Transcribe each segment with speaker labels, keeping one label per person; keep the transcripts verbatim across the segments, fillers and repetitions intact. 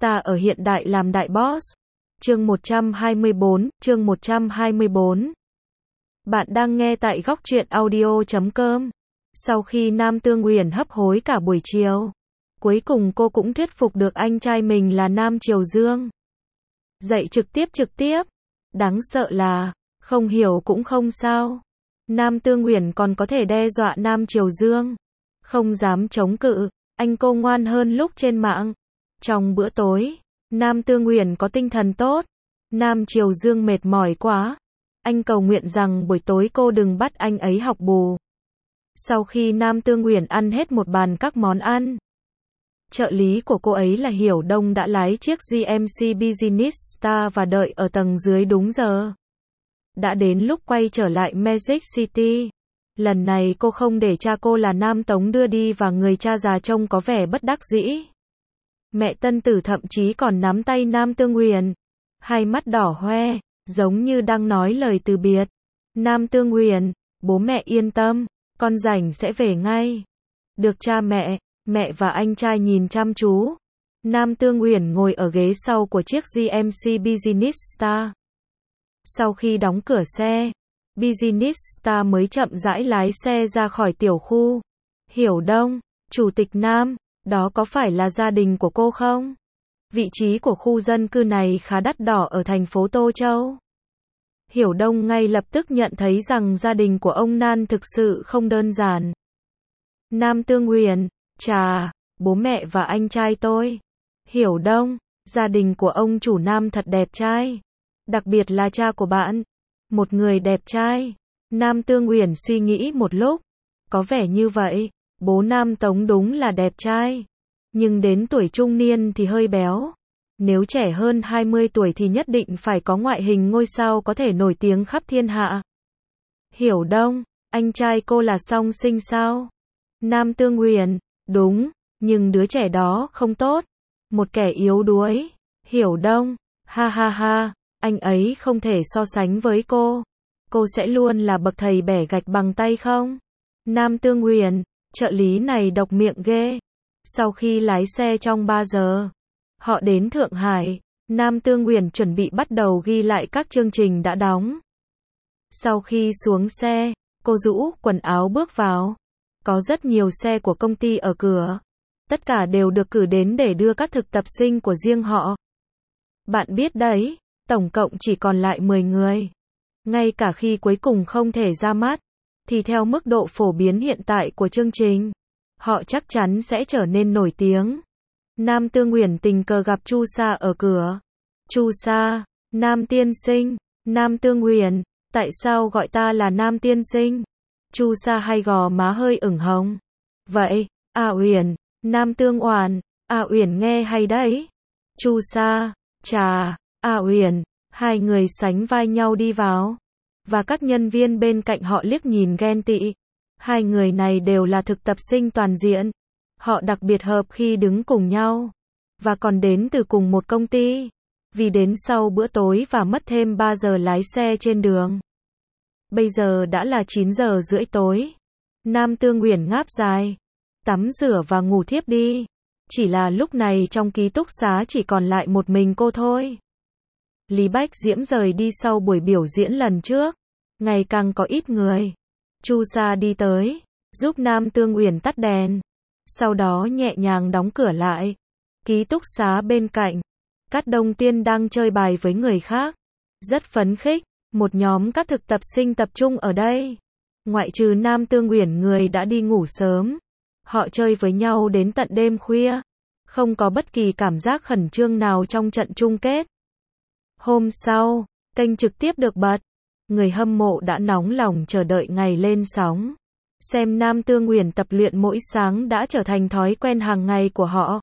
Speaker 1: Ta ở hiện đại làm đại boss. Chương một trăm hai mươi bốn, chương một trăm hai mươi bốn. Bạn đang nghe tại góc truyện audio chấm com. Sau khi Nam Tương Uyển hấp hối cả buổi chiều, cuối cùng cô cũng thuyết phục được anh trai mình là Nam Triều Dương. Dạy trực tiếp trực tiếp. Đáng sợ là, không hiểu cũng không sao. Nam Tương Uyển còn có thể đe dọa Nam Triều Dương. Không dám chống cự, anh cô ngoan hơn lúc trên mạng. Trong bữa tối, Nam Tương Uyển có tinh thần tốt. Nam Triều Dương mệt mỏi quá. Anh cầu nguyện rằng buổi tối cô đừng bắt anh ấy học bù. Sau khi Nam Tương Uyển ăn hết một bàn các món ăn, trợ lý của cô ấy là Hiểu Đông đã lái chiếc giê em xê Business Star và đợi ở tầng dưới đúng giờ. Đã đến lúc quay trở lại Magic City. Lần này cô không để cha cô là Nam Tống đưa đi và người cha già trông có vẻ bất đắc dĩ. Mẹ Tân Tử thậm chí còn nắm tay Nam Tương Uyển, hai mắt đỏ hoe, giống như đang nói lời từ biệt. Nam Tương Uyển, bố mẹ yên tâm, con rảnh sẽ về ngay. Được cha mẹ, mẹ và anh trai nhìn chăm chú. Nam Tương Uyển ngồi ở ghế sau của chiếc giê em xê Business Star. Sau khi đóng cửa xe, Business Star mới chậm rãi lái xe ra khỏi tiểu khu. Hiểu Đông, Chủ tịch Nam, đó có phải là gia đình của cô không? Vị trí của khu dân cư này khá đắt đỏ ở thành phố Tô Châu. Hiểu Đông ngay lập tức nhận thấy rằng gia đình của ông Nan thực sự không đơn giản. Nam Tương Uyển, chà, bố mẹ và anh trai tôi. Hiểu Đông, gia đình của ông chủ Nam thật đẹp trai. Đặc biệt là cha của bạn. Một người đẹp trai. Nam Tương Uyển suy nghĩ một lúc. Có vẻ như vậy, bố Nam Tống đúng là đẹp trai. Nhưng đến tuổi trung niên thì hơi béo. Nếu trẻ hơn hai mươi tuổi thì nhất định phải có ngoại hình ngôi sao có thể nổi tiếng khắp thiên hạ. Hiểu Đông, anh trai cô là song sinh sao? Nam Tương Uyển, đúng, nhưng đứa trẻ đó không tốt. Một kẻ yếu đuối. Hiểu Đông, ha ha ha, anh ấy không thể so sánh với cô. Cô sẽ luôn là bậc thầy bẻ gạch bằng tay không? Nam Tương Uyển, trợ lý này độc miệng ghê. Sau khi lái xe trong ba giờ, họ đến Thượng Hải. Nam Tương Uyển chuẩn bị bắt đầu ghi lại các chương trình đã đóng. Sau khi xuống xe, cô rũ quần áo bước vào. Có rất nhiều xe của công ty ở cửa. Tất cả đều được cử đến để đưa các thực tập sinh của riêng họ. Bạn biết đấy, tổng cộng chỉ còn lại mười người. Ngay cả khi cuối cùng không thể ra mắt, thì theo mức độ phổ biến hiện tại của chương trình, họ chắc chắn sẽ trở nên nổi tiếng. Nam Tương Uyển tình cờ gặp Chu Sa ở cửa. Chu Sa, Nam tiên sinh. Nam Tương Uyển, tại sao gọi ta là Nam tiên sinh? Chu Sa hay gò má hơi ửng hồng. Vậy, à Uyển, Nam Tương Oản, à Uyển nghe hay đấy. Chu Sa, chà, à Uyển, hai người sánh vai nhau đi vào. Và các nhân viên bên cạnh họ liếc nhìn ghen tị. Hai người này đều là thực tập sinh toàn diện. Họ đặc biệt hợp khi đứng cùng nhau. Và còn đến từ cùng một công ty. Vì đến sau bữa tối và mất thêm ba giờ lái xe trên đường. Bây giờ đã là chín giờ rưỡi tối. Nam Tương Uyển ngáp dài. Tắm rửa và ngủ thiếp đi. Chỉ là lúc này trong ký túc xá chỉ còn lại một mình cô thôi. Lý Bách Diễm rời đi sau buổi biểu diễn lần trước. Ngày càng có ít người. Chu Sa đi tới, giúp Nam Tương Uyển tắt đèn. Sau đó nhẹ nhàng đóng cửa lại. Ký túc xá bên cạnh, Cát Đông Tiên đang chơi bài với người khác. Rất phấn khích, một nhóm các thực tập sinh tập trung ở đây. Ngoại trừ Nam Tương Uyển người đã đi ngủ sớm. Họ chơi với nhau đến tận đêm khuya. Không có bất kỳ cảm giác khẩn trương nào trong trận chung kết. Hôm sau, kênh trực tiếp được bật. Người hâm mộ đã nóng lòng chờ đợi ngày lên sóng. Xem Nam Tương Uyển tập luyện mỗi sáng đã trở thành thói quen hàng ngày của họ.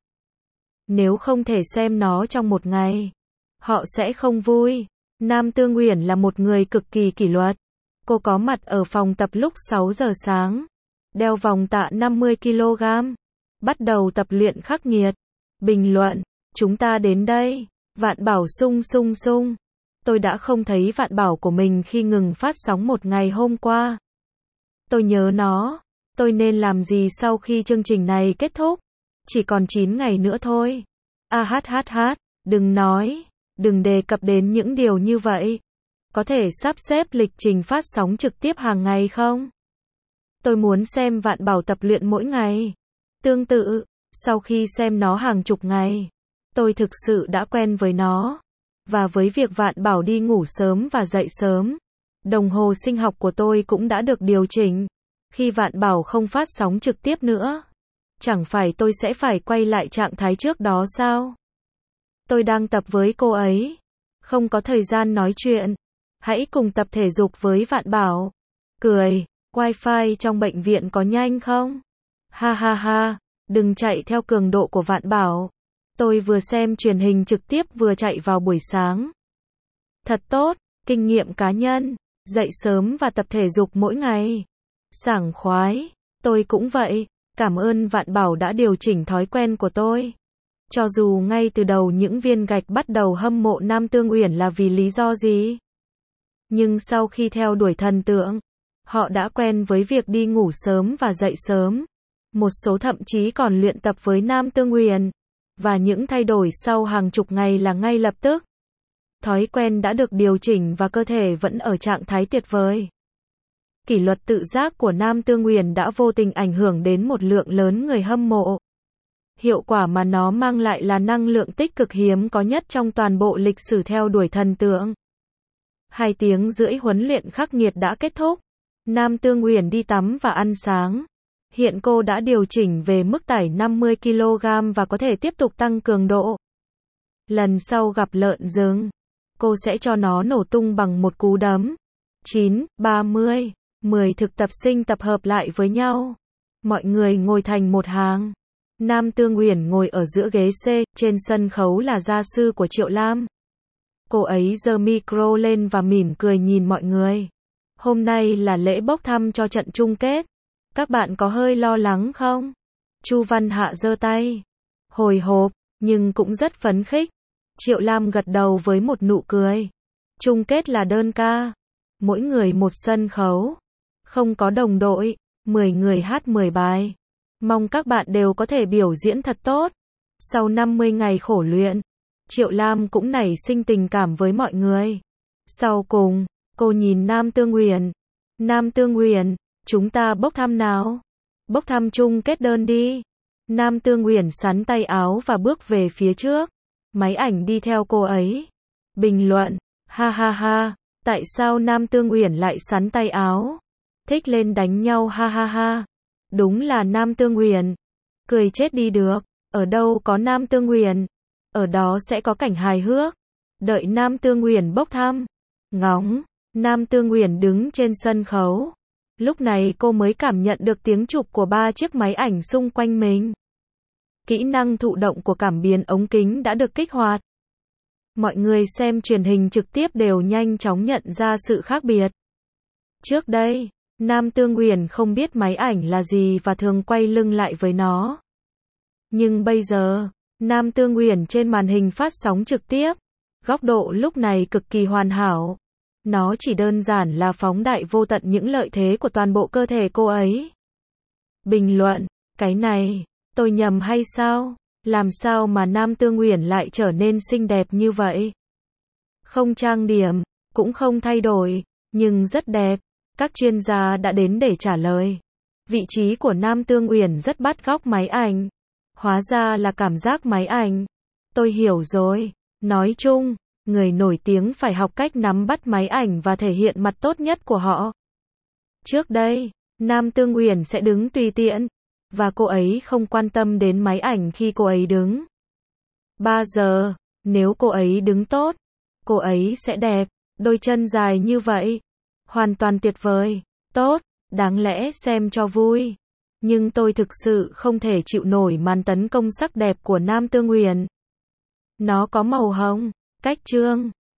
Speaker 1: Nếu không thể xem nó trong một ngày, họ sẽ không vui. Nam Tương Uyển là một người cực kỳ kỷ luật. Cô có mặt ở phòng tập lúc sáu giờ sáng. Đeo vòng tạ năm mươi ki lô gam. Bắt đầu tập luyện khắc nghiệt. Bình luận, chúng ta đến đây. Vạn Bảo sung sung sung. Tôi đã không thấy Vạn Bảo của mình khi ngừng phát sóng một ngày hôm qua. Tôi nhớ nó. Tôi nên làm gì sau khi chương trình này kết thúc? Chỉ còn chín ngày nữa thôi. A hát hát hát, đừng nói, đừng đề cập đến những điều như vậy. Có thể sắp xếp lịch trình phát sóng trực tiếp hàng ngày không? Tôi muốn xem Vạn Bảo tập luyện mỗi ngày. Tương tự, sau khi xem nó hàng chục ngày, tôi thực sự đã quen với nó. Và với việc Vạn Bảo đi ngủ sớm và dậy sớm, đồng hồ sinh học của tôi cũng đã được điều chỉnh. Khi Vạn Bảo không phát sóng trực tiếp nữa, chẳng phải tôi sẽ phải quay lại trạng thái trước đó sao? Tôi đang tập với cô ấy, không có thời gian nói chuyện. Hãy cùng tập thể dục với Vạn Bảo. Cười, wifi trong bệnh viện có nhanh không? Ha ha ha, đừng chạy theo cường độ của Vạn Bảo. Tôi vừa xem truyền hình trực tiếp vừa chạy vào buổi sáng. Thật tốt, kinh nghiệm cá nhân, dậy sớm và tập thể dục mỗi ngày. Sảng khoái, tôi cũng vậy, cảm ơn Vạn Bảo đã điều chỉnh thói quen của tôi. Cho dù ngay từ đầu những viên gạch bắt đầu hâm mộ Nam Tương Uyển là vì lý do gì. Nhưng sau khi theo đuổi thần tượng, họ đã quen với việc đi ngủ sớm và dậy sớm. Một số thậm chí còn luyện tập với Nam Tương Uyển. Và những thay đổi sau hàng chục ngày là ngay lập tức. Thói quen đã được điều chỉnh và cơ thể vẫn ở trạng thái tuyệt vời. Kỷ luật tự giác của Nam Tương Uyển đã vô tình ảnh hưởng đến một lượng lớn người hâm mộ. Hiệu quả mà nó mang lại là năng lượng tích cực hiếm có nhất trong toàn bộ lịch sử theo đuổi thần tượng. Hai tiếng rưỡi huấn luyện khắc nghiệt đã kết thúc. Nam Tương Uyển đi tắm và ăn sáng. Hiện cô đã điều chỉnh về mức tải năm mươi ki lô gam và có thể tiếp tục tăng cường độ. Lần sau gặp lợn rừng, cô sẽ cho nó nổ tung bằng một cú đấm. chín, ba mươi, mười thực tập sinh tập hợp lại với nhau. Mọi người ngồi thành một hàng. Nam Tương Uyển ngồi ở giữa ghế C, trên sân khấu là gia sư của Triệu Lam. Cô ấy giơ micro lên và mỉm cười nhìn mọi người. Hôm nay là lễ bốc thăm cho trận chung kết. Các bạn có hơi lo lắng không? Chu Văn Hạ giơ tay. Hồi hộp, nhưng cũng rất phấn khích. Triệu Lam gật đầu với một nụ cười. Chung kết là đơn ca. Mỗi người một sân khấu. Không có đồng đội. mười người hát mười bài. Mong các bạn đều có thể biểu diễn thật tốt. Sau năm mươi ngày khổ luyện, Triệu Lam cũng nảy sinh tình cảm với mọi người. Sau cùng, cô nhìn Nam Tương Uyển. Nam Tương Uyển, chúng ta bốc thăm nào. Bốc thăm chung kết đơn đi. Nam Tương Uyển xắn tay áo và bước về phía trước. Máy ảnh đi theo cô ấy. Bình luận, ha ha ha, tại sao Nam Tương Uyển lại xắn tay áo? Thích lên đánh nhau ha ha ha. Đúng là Nam Tương Uyển. Cười chết đi được. Ở đâu có Nam Tương Uyển, ở đó sẽ có cảnh hài hước. Đợi Nam Tương Uyển bốc thăm. Ngóng, Nam Tương Uyển đứng trên sân khấu. Lúc này cô mới cảm nhận được tiếng chụp của ba chiếc máy ảnh xung quanh mình. Kỹ năng thụ động của cảm biến ống kính đã được kích hoạt. Mọi người xem truyền hình trực tiếp đều nhanh chóng nhận ra sự khác biệt. Trước đây, Nam Tương Uyển không biết máy ảnh là gì và thường quay lưng lại với nó. Nhưng bây giờ, Nam Tương Uyển trên màn hình phát sóng trực tiếp, góc độ lúc này cực kỳ hoàn hảo. Nó chỉ đơn giản là phóng đại vô tận những lợi thế của toàn bộ cơ thể cô ấy. Bình luận, cái này, tôi nhầm hay sao? Làm sao mà Nam Tương Uyển lại trở nên xinh đẹp như vậy? Không trang điểm, cũng không thay đổi, nhưng rất đẹp. Các chuyên gia đã đến để trả lời. Vị trí của Nam Tương Uyển rất bắt góc máy ảnh. Hóa ra là cảm giác máy ảnh. Tôi hiểu rồi. Nói chung, người nổi tiếng phải học cách nắm bắt máy ảnh và thể hiện mặt tốt nhất của họ. Trước đây, Nam Tương Uyển sẽ đứng tùy tiện, và cô ấy không quan tâm đến máy ảnh khi cô ấy đứng. ba giờ, nếu cô ấy đứng tốt, cô ấy sẽ đẹp, đôi chân dài như vậy. Hoàn toàn tuyệt vời, tốt, đáng lẽ xem cho vui. Nhưng tôi thực sự không thể chịu nổi màn tấn công sắc đẹp của Nam Tương Uyển. Nó có màu hồng, cách trương,